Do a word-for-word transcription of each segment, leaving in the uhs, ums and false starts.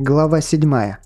Глава седьмая.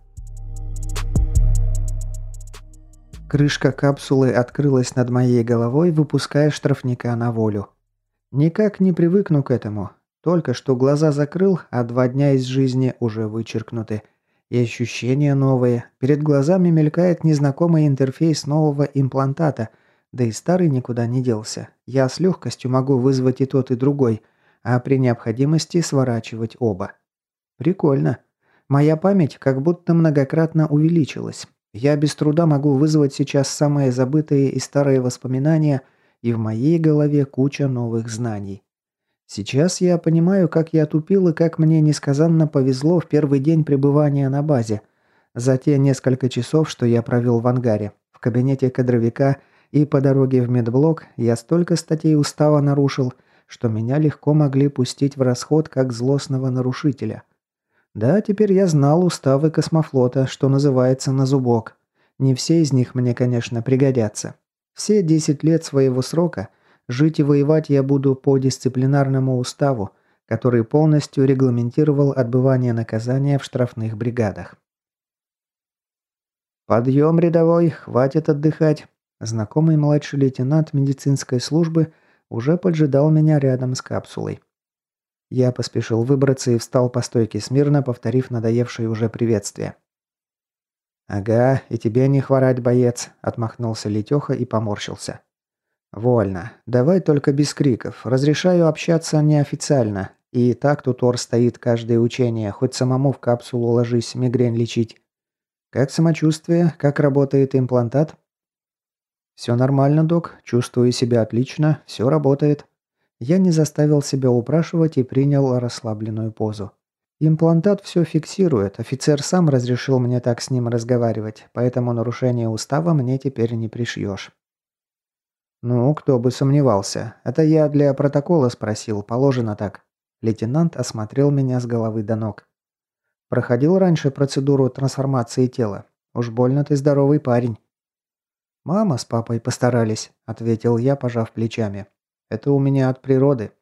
Крышка капсулы открылась над моей головой, выпуская штрафника на волю. Никак не привыкну к этому. Только что глаза закрыл, а два дня из жизни уже вычеркнуты. И ощущения новые. Перед глазами мелькает незнакомый интерфейс нового имплантата, да и старый никуда не делся. Я с легкостью могу вызвать и тот, и другой, а при необходимости сворачивать оба. Прикольно. Моя память как будто многократно увеличилась. Я без труда могу вызвать сейчас самые забытые и старые воспоминания, и в моей голове куча новых знаний. Сейчас я понимаю, как я тупил и как мне несказанно повезло в первый день пребывания на базе. За те несколько часов, что я провел в ангаре, в кабинете кадровика и по дороге в медблок, я столько статей устава нарушил, что меня легко могли пустить в расход как злостного нарушителя. Да, теперь я знал уставы космофлота, что называется, на зубок. Не все из них мне, конечно, пригодятся. Все десять лет своего срока жить и воевать я буду по дисциплинарному уставу, который полностью регламентировал отбывание наказания в штрафных бригадах. «Подъем, рядовой, хватит отдыхать». Знакомый младший лейтенант медицинской службы уже поджидал меня рядом с капсулой. Я поспешил выбраться и встал по стойке смирно, повторив надоевшее уже приветствие. «Ага, и тебе не хворать, боец», – отмахнулся Летеха и поморщился. «Вольно. Давай только без криков. Разрешаю общаться неофициально. И так тут ор стоит каждое учение, хоть самому в капсулу ложись, мигрень лечить. Как самочувствие? Как работает имплантат?» «Все нормально, док. Чувствую себя отлично. Все работает». Я не заставил себя упрашивать и принял расслабленную позу. Имплантат все фиксирует, офицер сам разрешил мне так с ним разговаривать, поэтому нарушение устава мне теперь не пришьешь. «Ну, кто бы сомневался. Это я для протокола спросил, положено так». Лейтенант осмотрел меня с головы до ног. «Проходил раньше процедуру трансформации тела. Уж больно ты здоровый парень». «Мама с папой постарались», — ответил я, пожав плечами. «Это у меня от природы».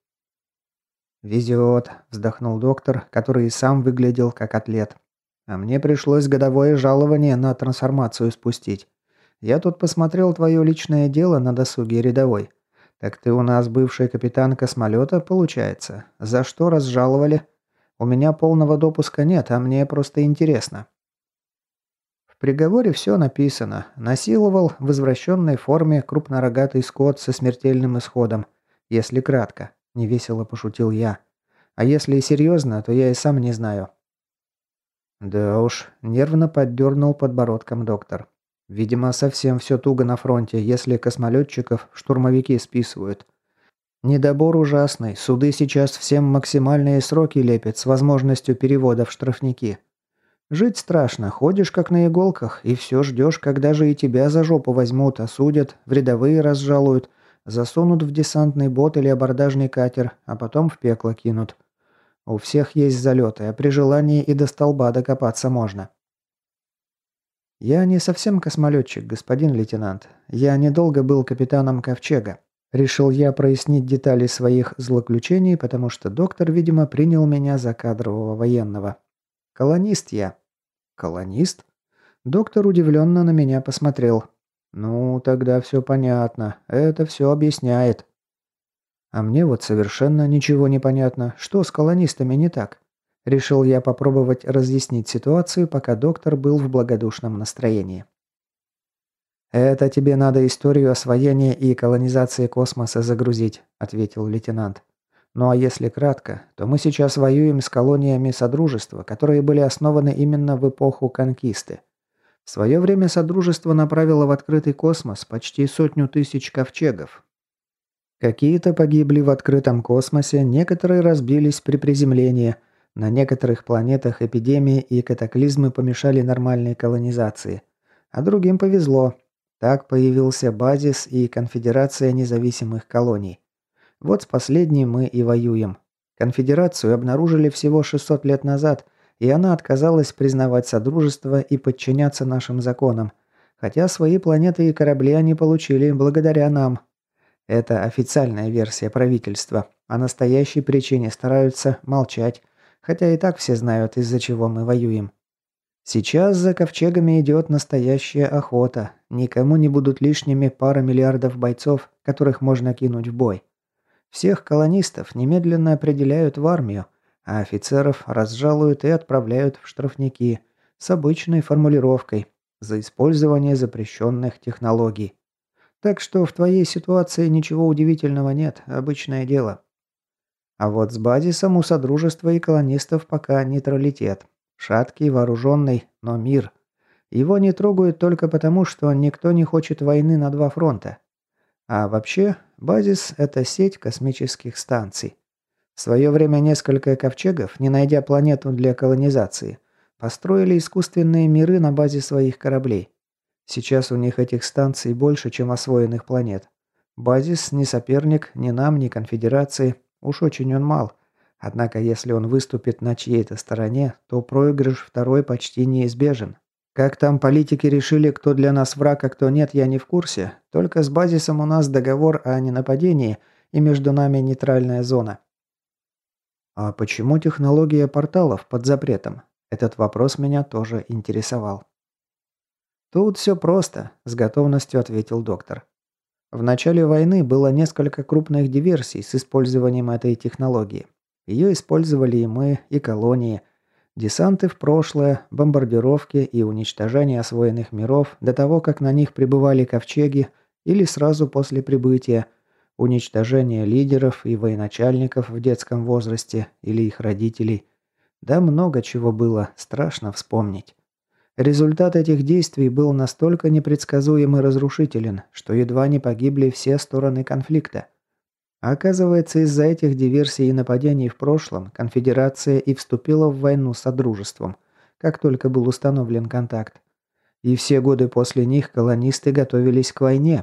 «Везет», – вздохнул доктор, который и сам выглядел как атлет. «А мне пришлось годовое жалование на трансформацию спустить. Я тут посмотрел твое личное дело на досуге рядовой. Так ты у нас бывший капитан космолета, получается. За что разжаловали? У меня полного допуска нет, а мне просто интересно». В приговоре все написано. Насиловал в извращенной форме крупнорогатый скот со смертельным исходом. Если кратко. Невесело пошутил я. А если и серьезно, то я и сам не знаю. Да уж, нервно поддернул подбородком доктор. Видимо, совсем все туго на фронте, если космолетчиков штурмовики списывают. Недобор ужасный. Суды сейчас всем максимальные сроки лепят с возможностью перевода в штрафники. Жить страшно, ходишь как на иголках, и все ждешь, когда же и тебя за жопу возьмут, осудят, в рядовые разжалуют, засунут в десантный бот или абордажный катер, а потом в пекло кинут. У всех есть залеты, а при желании и до столба докопаться можно. Я не совсем космолетчик, господин лейтенант. Я недолго был капитаном Ковчега. Решил я прояснить детали своих злоключений, потому что доктор, видимо, принял меня за кадрового военного. Колонист я. Колонист? Доктор удивленно на меня посмотрел. Ну, тогда все понятно. Это все объясняет. А мне вот совершенно ничего не понятно. Что с колонистами не так? Решил я попробовать разъяснить ситуацию, пока доктор был в благодушном настроении. «Это тебе надо историю освоения и колонизации космоса загрузить», – ответил лейтенант. «Ну а если кратко, то мы сейчас воюем с колониями Содружества, которые были основаны именно в эпоху конкисты. В свое время Содружество направило в открытый космос почти сотню тысяч ковчегов. Какие-то погибли в открытом космосе, некоторые разбились при приземлении. На некоторых планетах эпидемии и катаклизмы помешали нормальной колонизации. А другим повезло. Так появился базис и конфедерация независимых колоний. Вот с последней мы и воюем. Конфедерацию обнаружили всего шестьсот лет назад, и она отказалась признавать Содружество и подчиняться нашим законам, хотя свои планеты и корабли они получили благодаря нам. Это официальная версия правительства. О настоящей причине стараются молчать, хотя и так все знают, из-за чего мы воюем. Сейчас за ковчегами идет настоящая охота. Никому не будут лишними пара миллиардов бойцов, которых можно кинуть в бой. Всех колонистов немедленно определяют в армию, а офицеров разжалуют и отправляют в штрафники с обычной формулировкой за использование запрещенных технологий. Так что в твоей ситуации ничего удивительного нет, обычное дело. А вот с базисом у Содружества и колонистов пока нейтралитет. Шаткий, вооруженный, но мир. Его не трогают только потому, что никто не хочет войны на два фронта. А вообще, базис – это сеть космических станций. В свое время несколько ковчегов, не найдя планету для колонизации, построили искусственные миры на базе своих кораблей. Сейчас у них этих станций больше, чем освоенных планет. Базис не соперник ни нам, ни конфедерации. Уж очень он мал. Однако, если он выступит на чьей-то стороне, то проигрыш второй почти неизбежен. Как там политики решили, кто для нас враг, а кто нет, я не в курсе. Только с базисом у нас договор о ненападении, и между нами нейтральная зона. А почему технология порталов под запретом? Этот вопрос меня тоже интересовал. Тут все просто, с готовностью ответил доктор. В начале войны было несколько крупных диверсий с использованием этой технологии. Ее использовали и мы, и колонии. Десанты в прошлое, бомбардировки и уничтожение освоенных миров до того, как на них прибывали ковчеги, или сразу после прибытия, уничтожение лидеров и военачальников в детском возрасте или их родителей. Да много чего было, страшно вспомнить. Результат этих действий был настолько непредсказуем и разрушителен, что едва не погибли все стороны конфликта. А оказывается, из-за этих диверсий и нападений в прошлом конфедерация и вступила в войну с Содружеством, как только был установлен контакт. И все годы после них колонисты готовились к войне.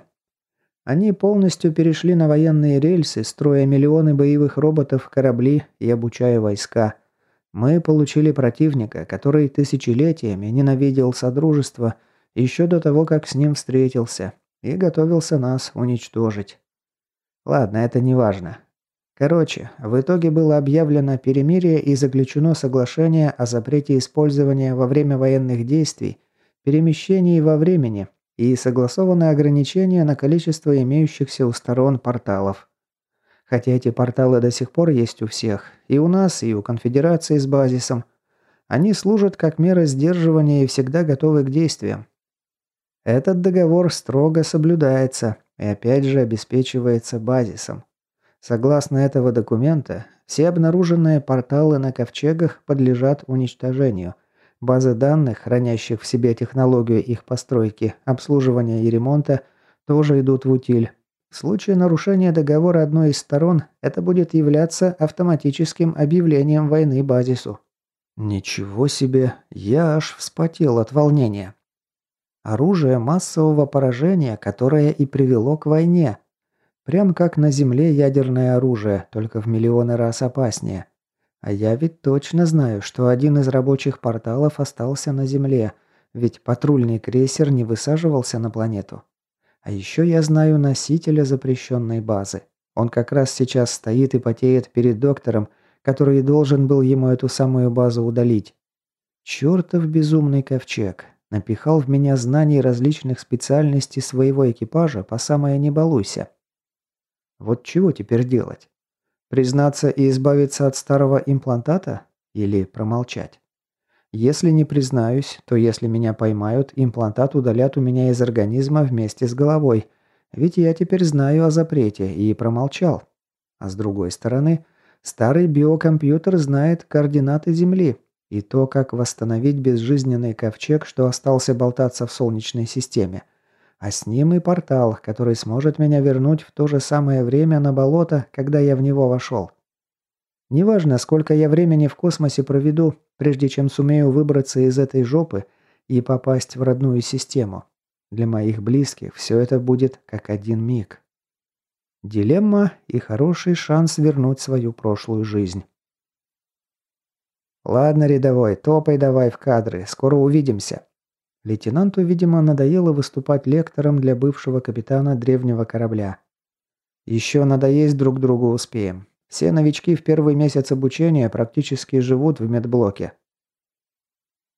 Они полностью перешли на военные рельсы, строя миллионы боевых роботов, корабли и обучая войска. Мы получили противника, который тысячелетиями ненавидел Содружество еще до того, как с ним встретился, и готовился нас уничтожить. Ладно, это не важно. Короче, в итоге было объявлено перемирие и заключено соглашение о запрете использования во время военных действий, перемещений во времени и согласованы ограничения на количество имеющихся у сторон порталов. Хотя эти порталы до сих пор есть у всех, и у нас, и у конфедерации с базисом. Они служат как мера сдерживания и всегда готовы к действиям. Этот договор строго соблюдается и опять же обеспечивается базисом. Согласно этого документа, все обнаруженные порталы на ковчегах подлежат уничтожению. Базы данных, хранящих в себе технологию их постройки, обслуживания и ремонта, тоже идут в утиль. В случае нарушения договора одной из сторон, это будет являться автоматическим объявлением войны базису. Ничего себе, я аж вспотел от волнения. Оружие массового поражения, которое и привело к войне. Прям как на Земле ядерное оружие, только в миллионы раз опаснее. А я ведь точно знаю, что один из рабочих порталов остался на Земле, ведь патрульный крейсер не высаживался на планету. А еще я знаю носителя запрещенной базы. Он как раз сейчас стоит и потеет перед доктором, который должен был ему эту самую базу удалить. Чертов безумный ковчег. Напихал в меня знаний различных специальностей своего экипажа по самое не балуйся. Вот чего теперь делать? Признаться и избавиться от старого имплантата? Или промолчать? Если не признаюсь, то если меня поймают, имплантат удалят у меня из организма вместе с головой. Ведь я теперь знаю о запрете и промолчал. А с другой стороны, старый биокомпьютер знает координаты Земли и то, как восстановить безжизненный ковчег, что остался болтаться в Солнечной системе. А с ним и портал, который сможет меня вернуть в то же самое время на болото, когда я в него вошел. Неважно, сколько я времени в космосе проведу, прежде чем сумею выбраться из этой жопы и попасть в родную систему. Для моих близких все это будет как один миг. Дилемма и хороший шанс вернуть свою прошлую жизнь. «Ладно, рядовой, топай давай в кадры, скоро увидимся». Лейтенанту, видимо, надоело выступать лектором для бывшего капитана древнего корабля. «Еще надоесть друг другу успеем. Все новички в первый месяц обучения практически живут в медблоке».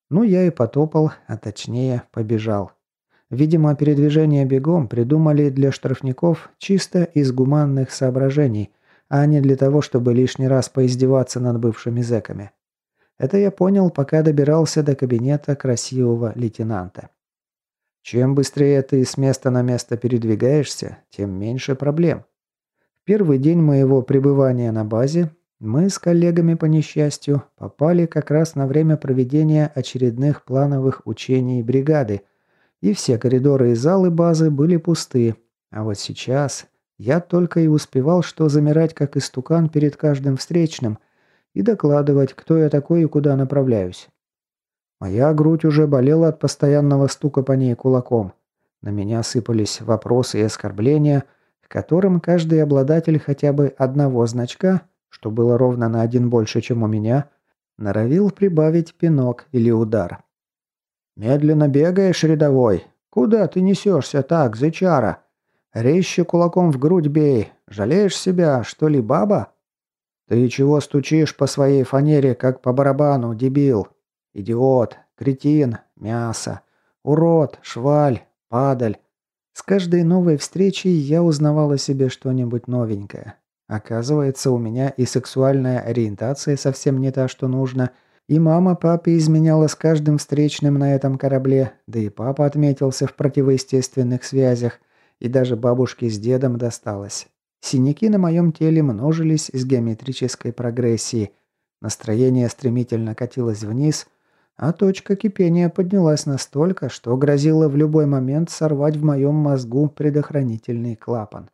Ну, я и потопал, а точнее побежал. Видимо, передвижение бегом придумали для штрафников чисто из гуманных соображений, а не для того, чтобы лишний раз поиздеваться над бывшими зэками. Это я понял, пока добирался до кабинета красивого лейтенанта. Чем быстрее ты с места на место передвигаешься, тем меньше проблем. В первый день моего пребывания на базе мы с коллегами по несчастью попали как раз на время проведения очередных плановых учений бригады, и все коридоры и залы базы были пусты. А вот сейчас я только и успевал что замирать как истукан перед каждым встречным и докладывать, кто я такой и куда направляюсь. Моя грудь уже болела от постоянного стука по ней кулаком. На меня сыпались вопросы и оскорбления, к которым каждый обладатель хотя бы одного значка, что было ровно на один больше, чем у меня, норовил прибавить пинок или удар. «Медленно бегаешь, рядовой? Куда ты несешься так, зычара? Резче кулаком в грудь бей. Жалеешь себя, что ли, баба? Ты чего стучишь по своей фанере, как по барабану, дебил? Идиот, кретин, мясо, урод, шваль, падаль». С каждой новой встречей я узнавал о себе что-нибудь новенькое. Оказывается, у меня и сексуальная ориентация совсем не та, что нужно, и мама папе изменяла с каждым встречным на этом корабле, да и папа отметился в противоестественных связях, и даже бабушке с дедом досталось. Синяки на моем теле множились с геометрической прогрессией, настроение стремительно катилось вниз, а точка кипения поднялась настолько, что грозила в любой момент сорвать в моем мозгу предохранительный клапан.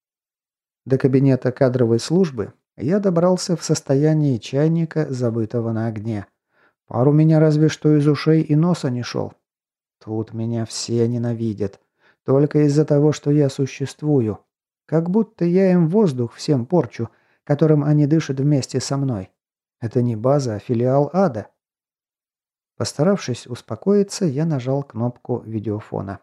До кабинета кадровой службы я добрался в состоянии чайника, забытого на огне. Пар у меня разве что из ушей и носа не шел. Тут меня все ненавидят. Только из-за того, что я существую. Как будто я им воздух всем порчу, которым они дышат вместе со мной. Это не база, а филиал ада. Постаравшись успокоиться, я нажал кнопку видеофона.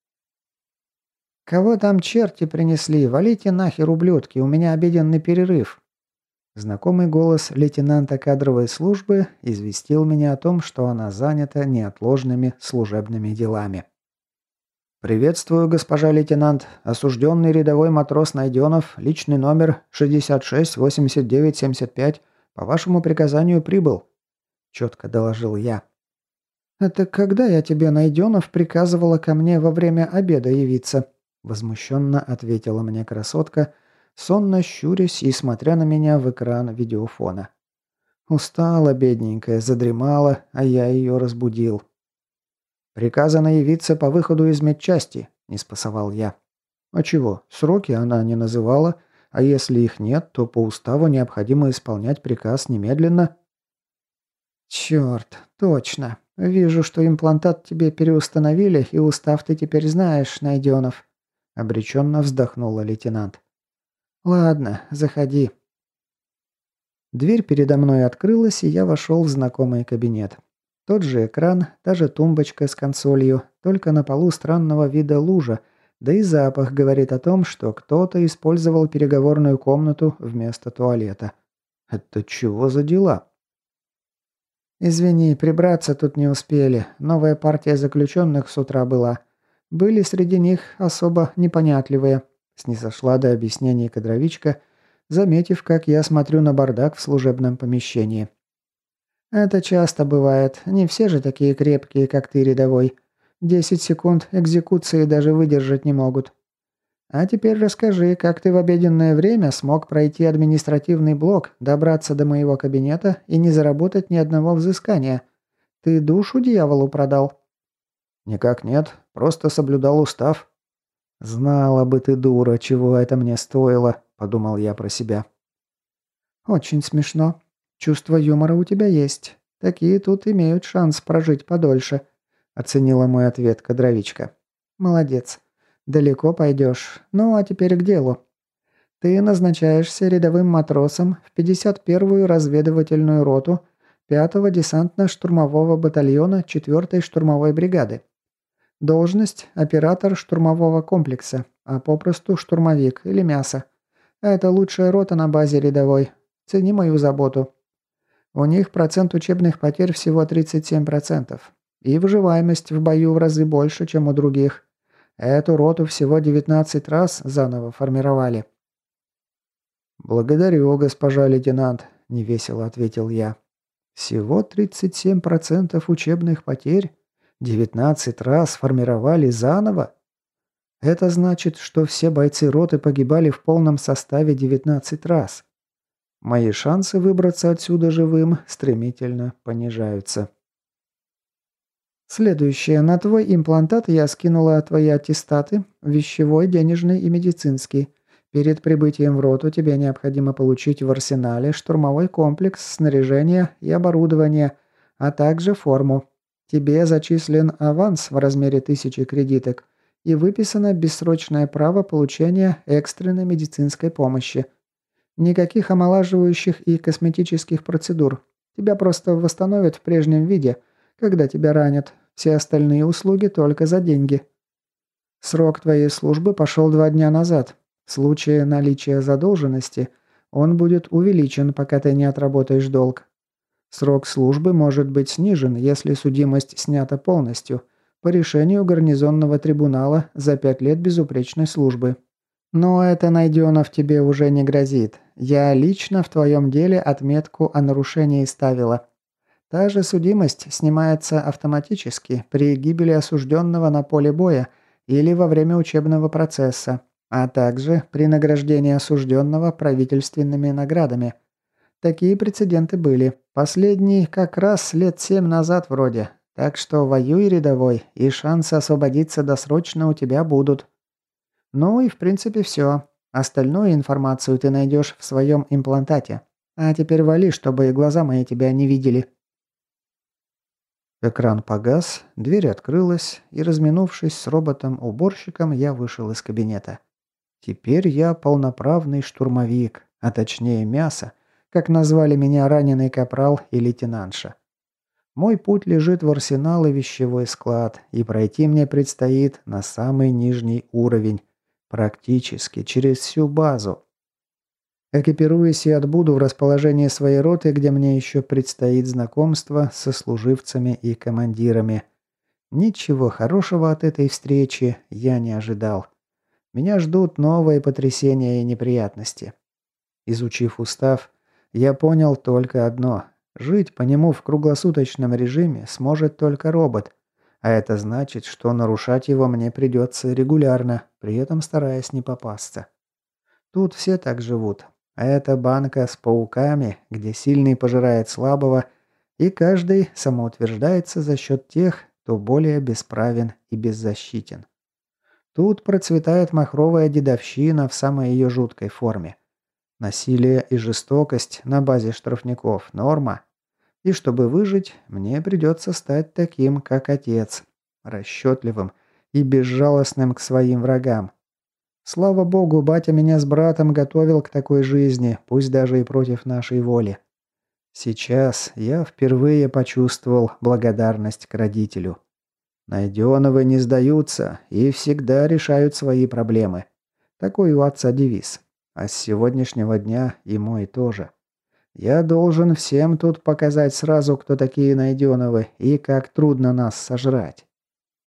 «Кого там черти принесли? Валите нахер, ублюдки, у меня обеденный перерыв». Знакомый голос лейтенанта кадровой службы известил меня о том, что она занята неотложными служебными делами. «Приветствую, госпожа лейтенант. Осужденный рядовой матрос Найденов, личный номер шестьдесят шесть восемьдесят девять семьдесят пять, по вашему приказанию прибыл», — четко доложил я. «Это когда я тебе, Найденов, приказывала ко мне во время обеда явиться?» — возмущенно ответила мне красотка, сонно щурясь и смотря на меня в экран видеофона. Устала, бедненькая, задремала, а я ее разбудил. «Приказано явиться по выходу из медчасти», — не спасовал я. «А чего, сроки она не называла, а если их нет, то по уставу необходимо исполнять приказ немедленно». «Черт, точно. Вижу, что имплантат тебе переустановили, и устав ты теперь знаешь, Найденов», — обреченно вздохнула лейтенант. «Ладно, заходи». Дверь передо мной открылась, и я вошел в знакомый кабинет. Тот же экран, та же тумбочка с консолью, только на полу странного вида лужа, да и запах говорит о том, что кто-то использовал переговорную комнату вместо туалета. Это чего за дела? «Извини, прибраться тут не успели. Новая партия заключенных с утра была. Были среди них особо непонятливые», — снизошла до объяснений кадровичка, заметив, как я смотрю на бардак в служебном помещении. «Это часто бывает. Не все же такие крепкие, как ты, рядовой. Десять секунд экзекуции даже выдержать не могут. А теперь расскажи, как ты в обеденное время смог пройти административный блок, добраться до моего кабинета и не заработать ни одного взыскания? Ты душу дьяволу продал?» «Никак нет. Просто соблюдал устав». «Знала бы ты, дура, чего это мне стоило», — подумал я про себя. «Очень смешно. Чувство юмора у тебя есть. Такие тут имеют шанс прожить подольше», — оценила мой ответ кадровичка. «Молодец. Далеко пойдешь. Ну, а теперь к делу. Ты назначаешься рядовым матросом в пятьдесят первую разведывательную роту пятого десантно-штурмового батальона четвёртой штурмовой бригады. Должность – оператор штурмового комплекса, а попросту штурмовик или мясо. Это лучшая рота на базе рядовой. Цени мою заботу. У них процент учебных потерь всего тридцать семь процентов. И выживаемость в бою в разы больше, чем у других. Эту роту всего девятнадцать раз заново формировали. «Благодарю, госпожа лейтенант», – невесело ответил я. «Всего тридцать семь процентов учебных потерь? девятнадцать раз формировали заново? Это значит, что все бойцы роты погибали в полном составе девятнадцать раз. Мои шансы выбраться отсюда живым стремительно понижаются». Следующее. На твой имплантат я скинула твои аттестаты, вещевой, денежный и медицинский. Перед прибытием в роту тебе необходимо получить в арсенале штурмовой комплекс, снаряжение и оборудование, а также форму. Тебе зачислен аванс в размере тысячи кредиток и выписано бессрочное право получения экстренной медицинской помощи. Никаких омолаживающих и косметических процедур. Тебя просто восстановят в прежнем виде, когда тебя ранят. Все остальные услуги только за деньги. Срок твоей службы пошел два дня назад. В случае наличия задолженности он будет увеличен, пока ты не отработаешь долг. Срок службы может быть снижен, если судимость снята полностью, по решению гарнизонного трибунала за пять лет безупречной службы. Но это, Найденов, тебе уже не грозит. Я лично в твоем деле отметку о нарушении ставила. Та же судимость снимается автоматически при гибели осужденного на поле боя или во время учебного процесса, а также при награждении осужденного правительственными наградами. Такие прецеденты были. Последний как раз лет семь назад вроде. Так что воюй, рядовой, и шансы освободиться досрочно у тебя будут. Ну и в принципе все. Остальную информацию ты найдешь в своем имплантате. А теперь вали, чтобы и глаза мои тебя не видели. Экран погас, дверь открылась, и, разминувшись с роботом-уборщиком, я вышел из кабинета. Теперь я полноправный штурмовик, а точнее мясо, как назвали меня раненый капрал и лейтенантша. Мой путь лежит в арсенал и вещевой склад, и пройти мне предстоит на самый нижний уровень, практически через всю базу. Экипируюсь и отбуду в расположении своей роты, где мне еще предстоит знакомство со служивцами и командирами. Ничего хорошего от этой встречи я не ожидал. Меня ждут новые потрясения и неприятности. Изучив устав, я понял только одно. Жить по нему в круглосуточном режиме сможет только робот. А это значит, что нарушать его мне придется регулярно, при этом стараясь не попасться. Тут все так живут. А это банка с пауками, где сильный пожирает слабого, и каждый самоутверждается за счет тех, кто более бесправен и беззащитен. Тут процветает махровая дедовщина в самой ее жуткой форме. Насилие и жестокость на базе штрафников – норма. И чтобы выжить, мне придется стать таким, как отец, расчетливым и безжалостным к своим врагам. Слава богу, батя меня с братом готовил к такой жизни, пусть даже и против нашей воли. Сейчас я впервые почувствовал благодарность к родителю. Найденовы не сдаются и всегда решают свои проблемы. Такой у отца девиз. А с сегодняшнего дня и мой тоже. Я должен всем тут показать сразу, кто такие Найденовы и как трудно нас сожрать.